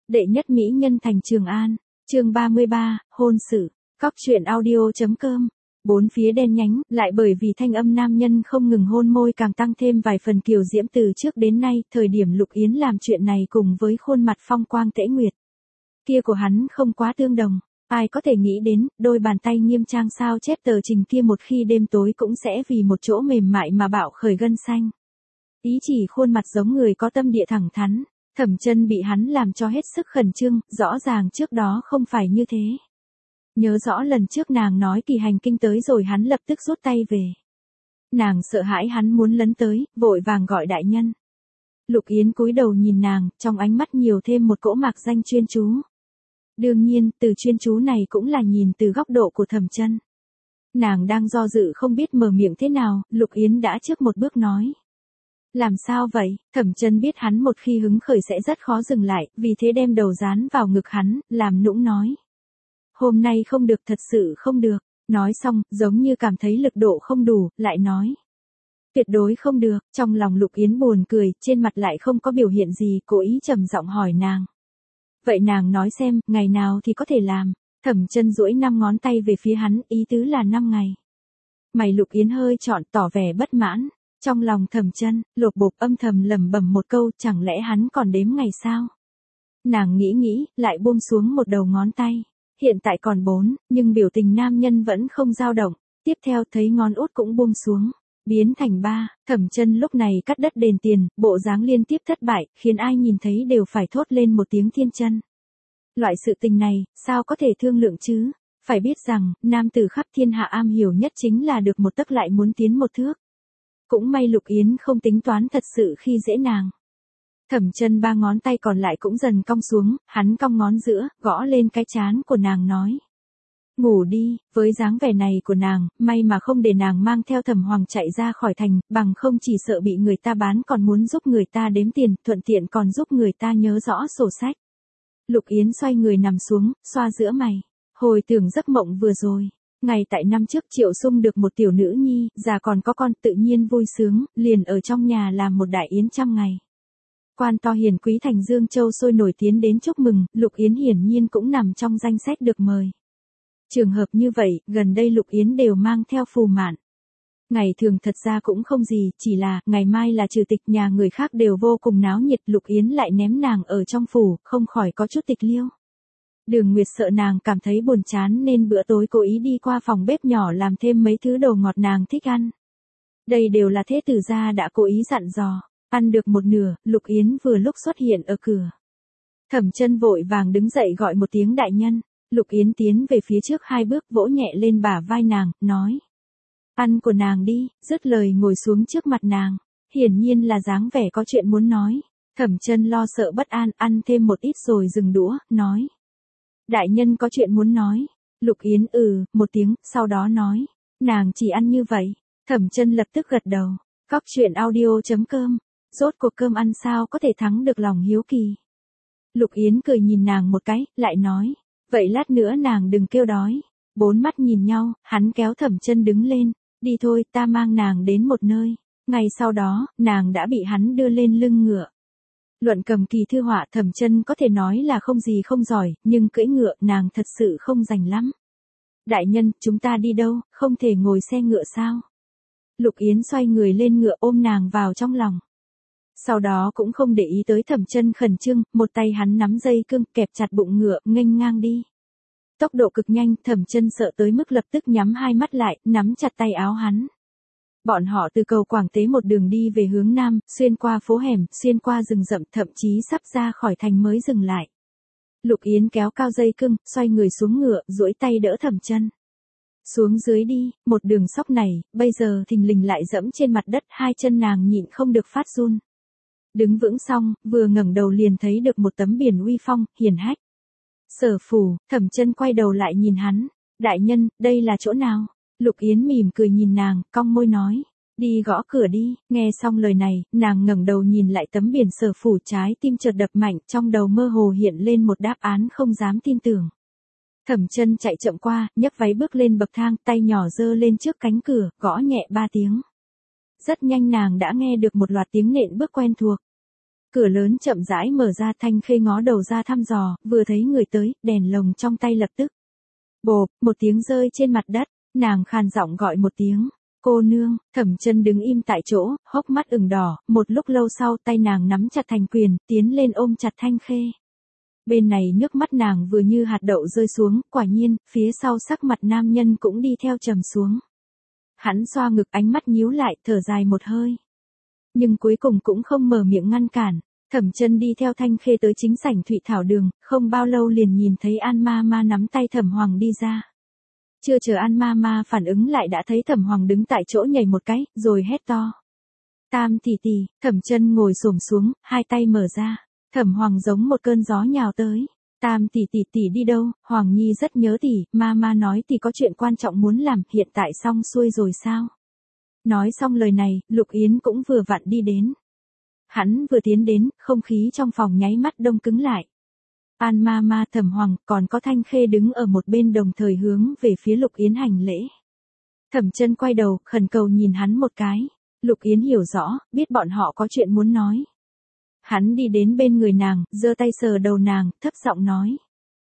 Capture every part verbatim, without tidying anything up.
Đệ nhất mỹ nhân thành Trường An, chương ba mươi ba, hôn sự, cóc truyện audio.com. Bốn phía đen nhánh, lại bởi vì thanh âm nam nhân không ngừng hôn môi càng tăng thêm vài phần kiều diễm từ trước đến nay, thời điểm Lục Yến làm chuyện này cùng với khuôn mặt phong quang tễ nguyệt. Kia của hắn không quá tương đồng, ai có thể nghĩ đến, đôi bàn tay nghiêm trang sao chép tờ trình kia một khi đêm tối cũng sẽ vì một chỗ mềm mại mà bạo khởi gân xanh. Ý chỉ khuôn mặt giống người có tâm địa thẳng thắn. Thẩm Chân bị hắn làm cho hết sức khẩn trương, rõ ràng trước đó không phải như thế. Nhớ rõ lần trước nàng nói kỳ hành kinh tới rồi hắn lập tức rút tay về. Nàng sợ hãi hắn muốn lấn tới, vội vàng gọi đại nhân. Lục Yến cúi đầu nhìn nàng, trong ánh mắt nhiều thêm một cỗ mạc danh chuyên chú. Đương nhiên, từ chuyên chú này cũng là nhìn từ góc độ của Thẩm Chân. Nàng đang do dự không biết mở miệng thế nào, Lục Yến đã trước một bước nói. Làm sao vậy? Thẩm Chân biết hắn một khi hứng khởi sẽ rất khó dừng lại, vì thế đem đầu dán vào ngực hắn, làm nũng nói. Hôm nay không được, thật sự không được. Nói xong, giống như cảm thấy lực độ không đủ, lại nói. Tuyệt đối không được, trong lòng Lục Yến buồn cười, trên mặt lại không có biểu hiện gì, cố ý trầm giọng hỏi nàng. Vậy nàng nói xem, ngày nào thì có thể làm? Thẩm Chân duỗi năm ngón tay về phía hắn, ý tứ là năm ngày. Mày Lục Yến hơi trọn tỏ vẻ bất mãn. Trong lòng Thẩm Chân, lột bột âm thầm lẩm bẩm một câu, chẳng lẽ hắn còn đếm ngày sao? Nàng nghĩ nghĩ, lại buông xuống một đầu ngón tay. Hiện tại còn bốn, nhưng biểu tình nam nhân vẫn không dao động. Tiếp theo thấy ngón út cũng buông xuống, biến thành ba. Thẩm Chân lúc này cắt đất đền tiền, bộ dáng liên tiếp thất bại, khiến ai nhìn thấy đều phải thốt lên một tiếng thiên chân. Loại sự tình này, sao có thể thương lượng chứ? Phải biết rằng, nam tử khắp thiên hạ am hiểu nhất chính là được một tấc lại muốn tiến một thước. Cũng may Lục Yến không tính toán thật sự khi dễ nàng. Thẩm Chân ba ngón tay còn lại cũng dần cong xuống, hắn cong ngón giữa, gõ lên cái trán của nàng nói. Ngủ đi, với dáng vẻ này của nàng, may mà không để nàng mang theo Thẩm Hoàng chạy ra khỏi thành, bằng không chỉ sợ bị người ta bán còn muốn giúp người ta đếm tiền, thuận tiện còn giúp người ta nhớ rõ sổ sách. Lục Yến xoay người nằm xuống, xoa giữa mày, hồi tưởng giấc mộng vừa rồi. Ngày tại năm trước Triệu Sung được một tiểu nữ nhi, già còn có con, tự nhiên vui sướng, liền ở trong nhà làm một đại yến trăm ngày. Quan to hiền quý thành Dương Châu sôi nổi tiến đến chúc mừng, Lục Yến hiển nhiên cũng nằm trong danh sách được mời. Trường hợp như vậy, gần đây Lục Yến đều mang theo phù mạn. Ngày thường thật ra cũng không gì, chỉ là, ngày mai là trừ tịch, nhà người khác đều vô cùng náo nhiệt, Lục Yến lại ném nàng ở trong phủ, không khỏi có chút tịch liêu. Đường Nguyệt sợ nàng cảm thấy buồn chán nên bữa tối cố ý đi qua phòng bếp nhỏ làm thêm mấy thứ đồ ngọt nàng thích ăn. Đây đều là thế tử gia đã cố ý dặn dò. Ăn được một nửa, Lục Yến vừa lúc xuất hiện ở cửa. Thẩm Chân vội vàng đứng dậy gọi một tiếng đại nhân. Lục Yến tiến về phía trước hai bước, vỗ nhẹ lên bả vai nàng, nói. Ăn của nàng đi, dứt lời ngồi xuống trước mặt nàng. Hiển nhiên là dáng vẻ có chuyện muốn nói. Thẩm Chân lo sợ bất an, ăn thêm một ít rồi dừng đũa, nói. Đại nhân có chuyện muốn nói. Lục Yến ừ, một tiếng, sau đó nói. Nàng chỉ ăn như vậy. Thẩm Chân lập tức gật đầu. Cóc truyện audio.com. Rốt cuộc cơm ăn sao có thể thắng được lòng hiếu kỳ. Lục Yến cười nhìn nàng một cái, lại nói. Vậy lát nữa nàng đừng kêu đói. Bốn mắt nhìn nhau, hắn kéo Thẩm Chân đứng lên. Đi thôi, ta mang nàng đến một nơi. Ngày sau đó, nàng đã bị hắn đưa lên lưng ngựa. Luận cầm kỳ thư họa, Thẩm Chân có thể nói là không gì không giỏi, nhưng cưỡi ngựa nàng thật sự không rành lắm. Đại nhân, chúng ta đi đâu, không thể ngồi xe ngựa sao? Lục Yến xoay người lên ngựa ôm nàng vào trong lòng. Sau đó cũng không để ý tới Thẩm Chân khẩn trương, một tay hắn nắm dây cương kẹp chặt bụng ngựa, nghênh ngang đi. Tốc độ cực nhanh, Thẩm Chân sợ tới mức lập tức nhắm hai mắt lại, nắm chặt tay áo hắn. Bọn họ từ cầu Quảng Tế một đường đi về hướng nam, xuyên qua phố hẻm, xuyên qua rừng rậm, thậm chí sắp ra khỏi thành mới dừng lại. Lục Yến kéo cao dây cương, xoay người xuống ngựa, duỗi tay đỡ Thẩm Chân. Xuống dưới đi, một đường sóc này, bây giờ thình lình lại dẫm trên mặt đất, hai chân nàng nhịn không được phát run. Đứng vững xong, vừa ngẩng đầu liền thấy được một tấm biển uy phong, hiển hách. Sở phủ, Thẩm Chân quay đầu lại nhìn hắn. Đại nhân, đây là chỗ nào? Lục Yến mỉm cười nhìn nàng, cong môi nói. Đi gõ cửa đi. Nghe xong lời này, nàng ngẩng đầu nhìn lại tấm biển Sở phủ, trái tim chợt đập mạnh, trong đầu mơ hồ hiện lên một đáp án không dám tin tưởng. Thẩm Chân chạy chậm qua, nhấc váy bước lên bậc thang, tay nhỏ giơ lên trước cánh cửa, gõ nhẹ ba tiếng. Rất nhanh nàng đã nghe được một loạt tiếng nện bước quen thuộc. Cửa lớn chậm rãi mở ra, Thanh Khê ngó đầu ra thăm dò, vừa thấy người tới, đèn lồng trong tay lập tức. Bộp, một tiếng rơi trên mặt đất, nàng khàn giọng gọi một tiếng. Cô nương. Thẩm Chân đứng im tại chỗ, hốc mắt ửng đỏ, một lúc lâu sau tay nàng nắm chặt thành quyền, tiến lên ôm chặt Thanh Khê. Bên này nước mắt nàng vừa như hạt đậu rơi xuống, quả nhiên, phía sau sắc mặt nam nhân cũng đi theo trầm xuống. Hắn xoa ngực, ánh mắt nhíu lại, thở dài một hơi. Nhưng cuối cùng cũng không mở miệng ngăn cản. Thẩm Chân đi theo Thanh Khê tới chính sảnh Thụy Thảo Đường, không bao lâu liền nhìn thấy An Ma Ma nắm tay Thẩm Hoàng đi ra. Chưa chờ An Ma Ma phản ứng lại đã thấy Thẩm Hoàng đứng tại chỗ nhảy một cái, rồi hét to. Tam tỷ tỷ. Thẩm Chân ngồi xổm xuống, hai tay mở ra. Thẩm Hoàng giống một cơn gió nhào tới. Tam tỷ tỷ tỷ đi đâu? Hoàng Nhi rất nhớ tỷ, Ma Ma nói tỷ có chuyện quan trọng muốn làm, hiện tại xong xuôi rồi sao? Nói xong lời này, Lục Yến cũng vừa vặn đi đến. Hắn vừa tiến đến, không khí trong phòng nháy mắt đông cứng lại. An Ma Ma, Thẩm Hoàng, còn có Thanh Khê đứng ở một bên đồng thời hướng về phía Lục Yến hành lễ. Thẩm Chân quay đầu, khẩn cầu nhìn hắn một cái. Lục Yến hiểu rõ, biết bọn họ có chuyện muốn nói. Hắn đi đến bên người nàng, giơ tay sờ đầu nàng, thấp giọng nói.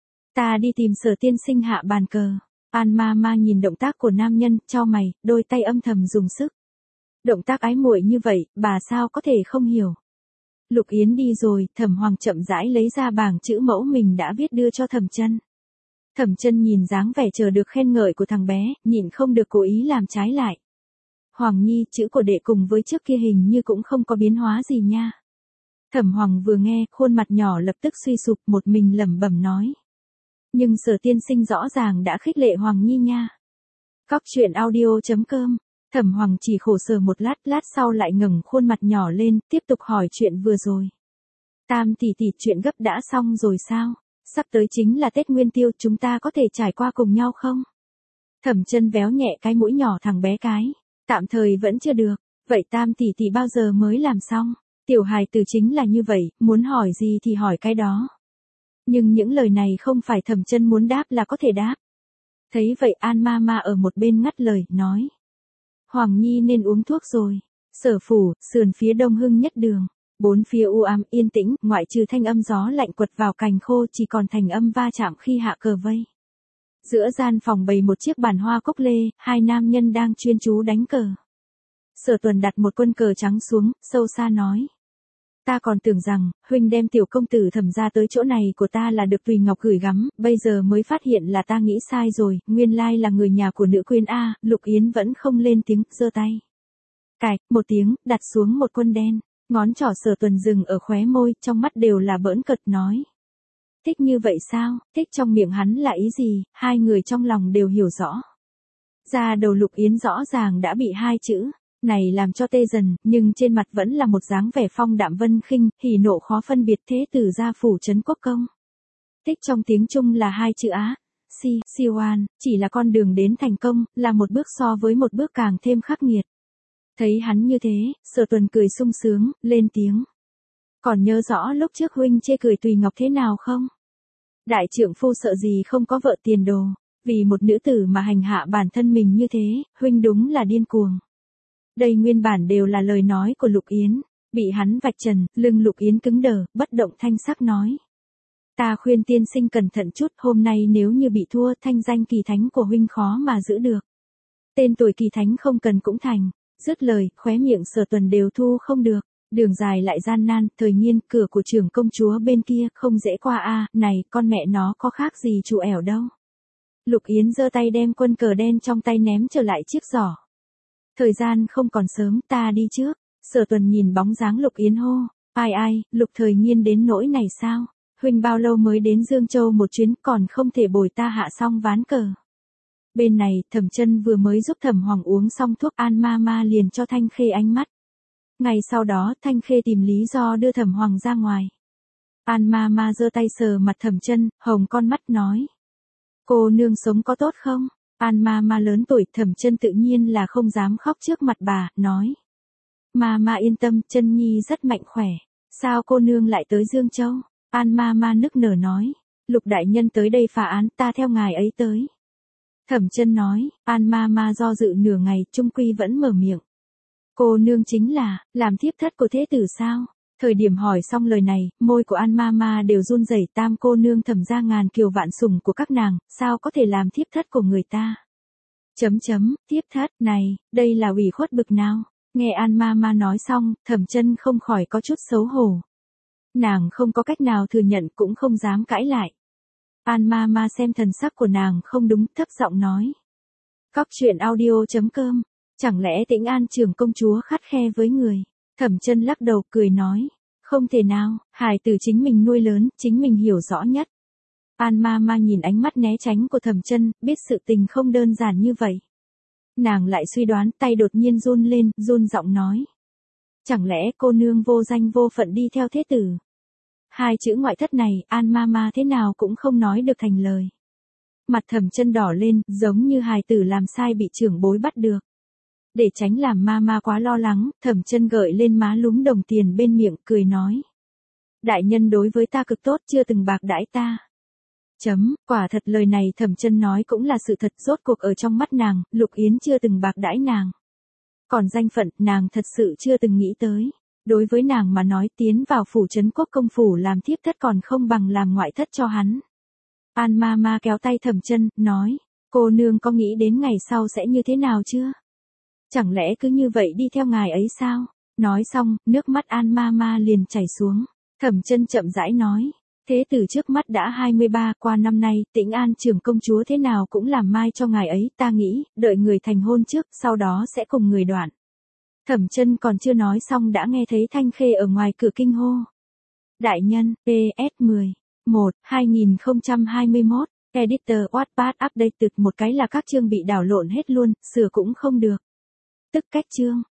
Ta đi tìm Sở tiên sinh hạ bàn cờ. An Ma Ma nhìn động tác của nam nhân, chau mày, đôi tay âm thầm dùng sức. Động tác ái muội như vậy, bà sao có thể không hiểu. Lục Yến đi rồi, Thẩm Hoàng chậm rãi lấy ra bảng chữ mẫu mình đã viết đưa cho Thẩm Chân. Thẩm Chân nhìn dáng vẻ chờ được khen ngợi của thằng bé, nhịn không được cố ý làm trái lại. Hoàng Nhi, chữ của đệ cùng với trước kia hình như cũng không có biến hóa gì nha. Thẩm Hoàng vừa nghe, khuôn mặt nhỏ lập tức suy sụp, một mình lẩm bẩm nói. Nhưng Sở tiên sinh rõ ràng đã khích lệ Hoàng Nhi nha. Cóc truyện audio chấm com. Thẩm Hoàng chỉ khổ sở một lát, lát sau lại ngẩng khuôn mặt nhỏ lên, tiếp tục hỏi chuyện vừa rồi. Tam tỷ tỷ, chuyện gấp đã xong rồi sao? Sắp tới chính là Tết Nguyên Tiêu, chúng ta có thể trải qua cùng nhau không? Thẩm Chân véo nhẹ cái mũi nhỏ thằng bé cái. Tạm thời vẫn chưa được. Vậy Tam tỷ tỷ bao giờ mới làm xong? Tiểu hài tử chính là như vậy, muốn hỏi gì thì hỏi cái đó. Nhưng những lời này không phải Thẩm Chân muốn đáp là có thể đáp. Thấy vậy An Ma Ma ở một bên ngắt lời, nói. Hoàng Nhi nên uống thuốc rồi. Sở phủ, sườn phía đông Hưng Nhất Đường. Bốn phía u ám yên tĩnh, ngoại trừ thanh âm gió lạnh quật vào cành khô chỉ còn thành âm va chạm khi hạ cờ vây. Giữa gian phòng bày một chiếc bàn hoa cốc lê, hai nam nhân đang chuyên chú đánh cờ. Sở Tuần đặt một quân cờ trắng xuống, sâu xa nói. Ta còn tưởng rằng, huynh đem tiểu công tử Thẩm ra tới chỗ này của ta là được Tùy Ngọc gửi gắm, bây giờ mới phát hiện là ta nghĩ sai rồi, nguyên lai là người nhà của nữ quyến A. Lục Yến vẫn không lên tiếng, giơ tay. Cạch, một tiếng, đặt xuống một quân đen, ngón trỏ Sở Tuần dừng ở khóe môi, trong mắt đều là bỡn cợt nói. Thích như vậy sao? Thích trong miệng hắn là ý gì? Hai người trong lòng đều hiểu rõ. Da đầu Lục Yến rõ ràng đã bị hai chữ này làm cho tê dần, nhưng trên mặt vẫn là một dáng vẻ phong đạm vân khinh, hỉ nộ khó phân biệt, thế tử gia phủ trấn quốc công. Tích trong tiếng Trung là hai chữ Á, si, siwan, chỉ là con đường đến thành công, là một bước so với một bước càng thêm khắc nghiệt. Thấy hắn như thế, Sở Tuần cười sung sướng, lên tiếng. Còn nhớ rõ lúc trước huynh chê cười Tùy Ngọc thế nào không? Đại trượng phu sợ gì không có vợ tiền đồ, vì một nữ tử mà hành hạ bản thân mình như thế, huynh đúng là điên cuồng. Đây nguyên bản đều là lời nói của Lục Yến, bị hắn vạch trần, lưng Lục Yến cứng đờ, bất động thanh sắc nói. Ta khuyên tiên sinh cẩn thận chút, hôm nay nếu như bị thua, thanh danh kỳ thánh của huynh khó mà giữ được. Tên tuổi kỳ thánh không cần cũng thành. Dứt lời, khóe miệng Sở Tuần đều thu không được, đường dài lại gian nan, thời nhiên, cửa của trưởng công chúa bên kia, không dễ qua a. Này, con mẹ nó có khác gì chủ ẻo đâu. Lục Yến giơ tay đem quân cờ đen trong tay ném trở lại chiếc giỏ. Thời gian không còn sớm, ta đi trước. Sở Tuần nhìn bóng dáng Lục Yến hô. Ai ai, Lục Thời Nhiên đến nỗi này sao? Huynh bao lâu mới đến Dương Châu một chuyến, còn không thể bồi ta hạ xong ván cờ. Bên này, Thẩm Chân vừa mới giúp Thẩm Hoàng uống xong thuốc, An Ma Ma liền cho Thanh Khê ánh mắt. Ngày sau đó, Thanh Khê tìm lý do đưa Thẩm Hoàng ra ngoài. An Ma Ma giơ tay sờ mặt Thẩm Chân, hồng con mắt nói. Cô nương sống có tốt không? An Ma Ma lớn tuổi, Thẩm Chân tự nhiên là không dám khóc trước mặt bà, nói. Ma Ma yên tâm, Chân Nhi rất mạnh khỏe. Sao cô nương lại tới Dương Châu? An Ma Ma nức nở nói. Lục đại nhân tới đây phá án, ta theo ngài ấy tới. Thẩm Chân nói. An Ma Ma do dự nửa ngày, trung quy vẫn mở miệng. Cô nương chính là, làm thiếp thất của thế tử sao? Thời điểm hỏi xong lời này, môi của An Mama đều run rẩy. Tam cô nương Thẩm gia ngàn kiều vạn sủng của các nàng, sao có thể làm thiếp thất của người ta? Chấm chấm, thiếp thất, này, đây là ủy khuất bực nào? Nghe An Mama nói xong, Thẩm Chân không khỏi có chút xấu hổ. Nàng không có cách nào thừa nhận cũng không dám cãi lại. An Mama xem thần sắc của nàng không đúng, thấp giọng nói. Cóc truyện audio chấm com, chẳng lẽ Tĩnh An trưởng công chúa khắt khe với người? Thẩm Chân lắc đầu cười nói, không thể nào, hài tử chính mình nuôi lớn, chính mình hiểu rõ nhất. An Mama nhìn ánh mắt né tránh của Thẩm Chân, biết sự tình không đơn giản như vậy. Nàng lại suy đoán, tay đột nhiên run lên, run giọng nói. Chẳng lẽ cô nương vô danh vô phận đi theo thế tử? Hai chữ ngoại thất này, An Mama thế nào cũng không nói được thành lời. Mặt Thẩm Chân đỏ lên, giống như hài tử làm sai bị trưởng bối bắt được. Để tránh làm Mama quá lo lắng, Thẩm Chân gợi lên má lúm đồng tiền bên miệng, cười nói. Đại nhân đối với ta cực tốt, chưa từng bạc đãi ta. Chấm, quả thật lời này Thẩm Chân nói cũng là sự thật, rốt cuộc ở trong mắt nàng, Lục Yến chưa từng bạc đãi nàng. Còn danh phận, nàng thật sự chưa từng nghĩ tới. Đối với nàng mà nói, tiến vào phủ trấn quốc công phủ làm thiếp thất còn không bằng làm ngoại thất cho hắn. An Mama kéo tay Thẩm Chân, nói, cô nương có nghĩ đến ngày sau sẽ như thế nào chưa? Chẳng lẽ cứ như vậy đi theo ngài ấy sao? Nói xong, nước mắt An Mama liền chảy xuống. Thẩm Chân chậm rãi nói, thế tử trước mắt đã hai mươi ba, qua năm nay, Tĩnh An trưởng công chúa thế nào cũng làm mai cho ngài ấy, ta nghĩ, đợi người thành hôn trước, sau đó sẽ cùng người đoạn. Thẩm Chân còn chưa nói xong đã nghe thấy Thanh Khê ở ngoài cửa kinh hô. Đại nhân, pê ét mười, một, hai không hai mốt, Editor Wattpad Updated, một cái là các chương bị đảo lộn hết luôn, sửa cũng không được. Tức cách chương.